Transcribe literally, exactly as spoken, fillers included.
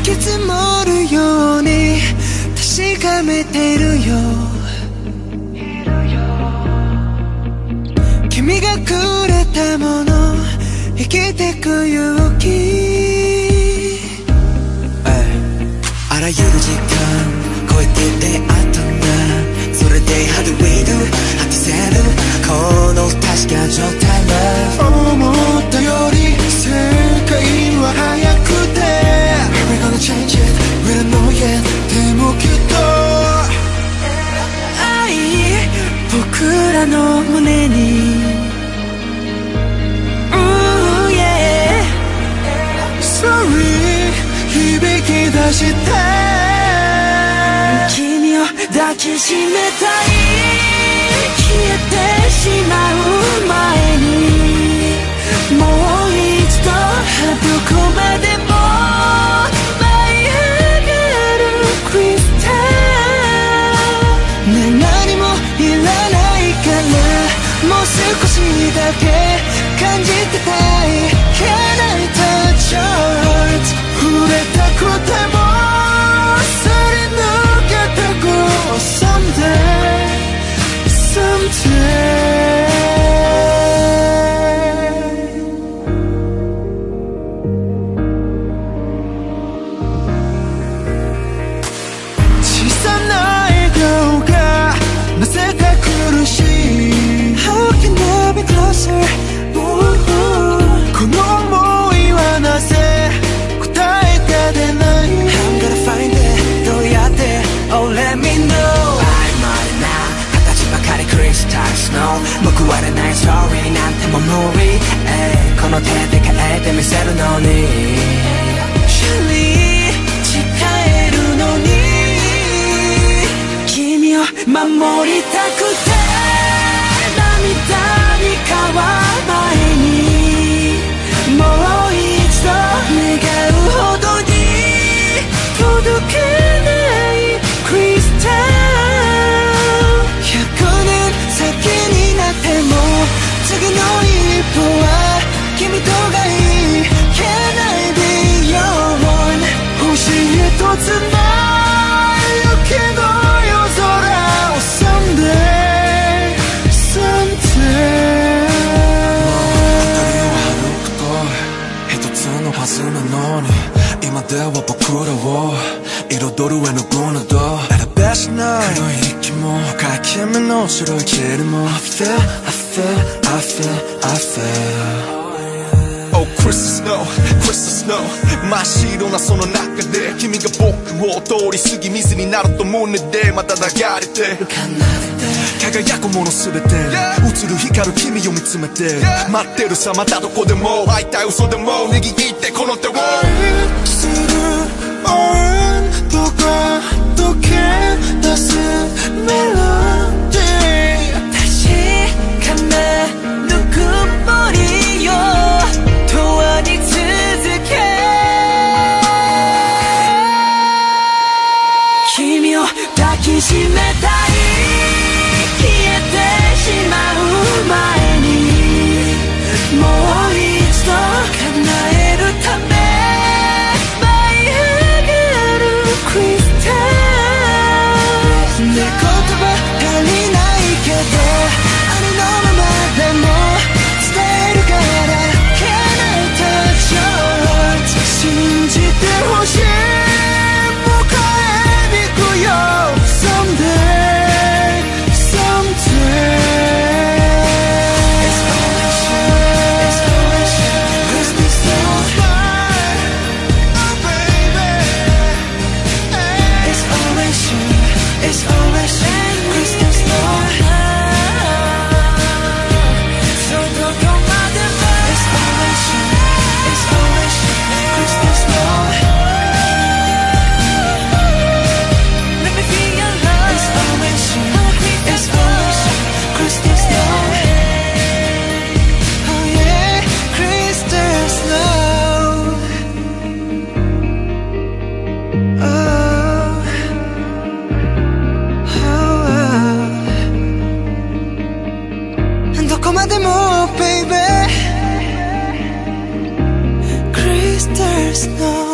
雪積もるように確かめているよ。君がくれたもの、生きてく勇気。あらゆる時間超えて出会ったんだ。それで How do we do 果たせるこの確か状態。思ったより世界は速くて We're gonna change it We don't know yet でもきっと愛僕らの胸に Ooh yeah Sorry 響き出して君を抱きしめたい。消えてしまう前にもう一度どこまでも舞い上がるクリスタル。ねえ何もいらないからもう少しだけ感じてたい。 Can I touch your heart 触れたくてもすり抜けてく Someday Someday How can I be closer? Ooh, この想いはなぜ答えが出ない？ I'm gonna find it どうやって Oh let me know 曖昧な形ばかりクリスタルスノー報われないストーリーなんても無理、えー、この手で変えてみせるのに Surely 誓えるのに君を守りたくて涙に変わる前にもう一度願うほどに届けないクリスタル。ひゃくねん先になっても次の一歩は君とがいい。 Can I be your one 星一つの雪の夜空を Someday Someday 一つのはずなのに今では僕らを彩る絵の具など選べしない黒い息も深い君の白い霧も I feel I feel I feel I feel Oh Crystal Snow Crystal Snow 真っ白なその中で君が僕を通り過ぎ水になると胸でまた流れて輝くものすべて映る光る君を見つめて待ってるさまたどこでも会いたい嘘でも握ってこの手を愛する温度が溶け出すメロディー確かなぬくもりよ永遠に続け君を抱きしめたい。消えてしまう前にもう一度叶えるため舞い上がるクリスタル。ね言葉足りないけどありのままでも伝えるから Can I touch your heart 信じてほしい。迎えに行くよ Someday Baby, crystal snow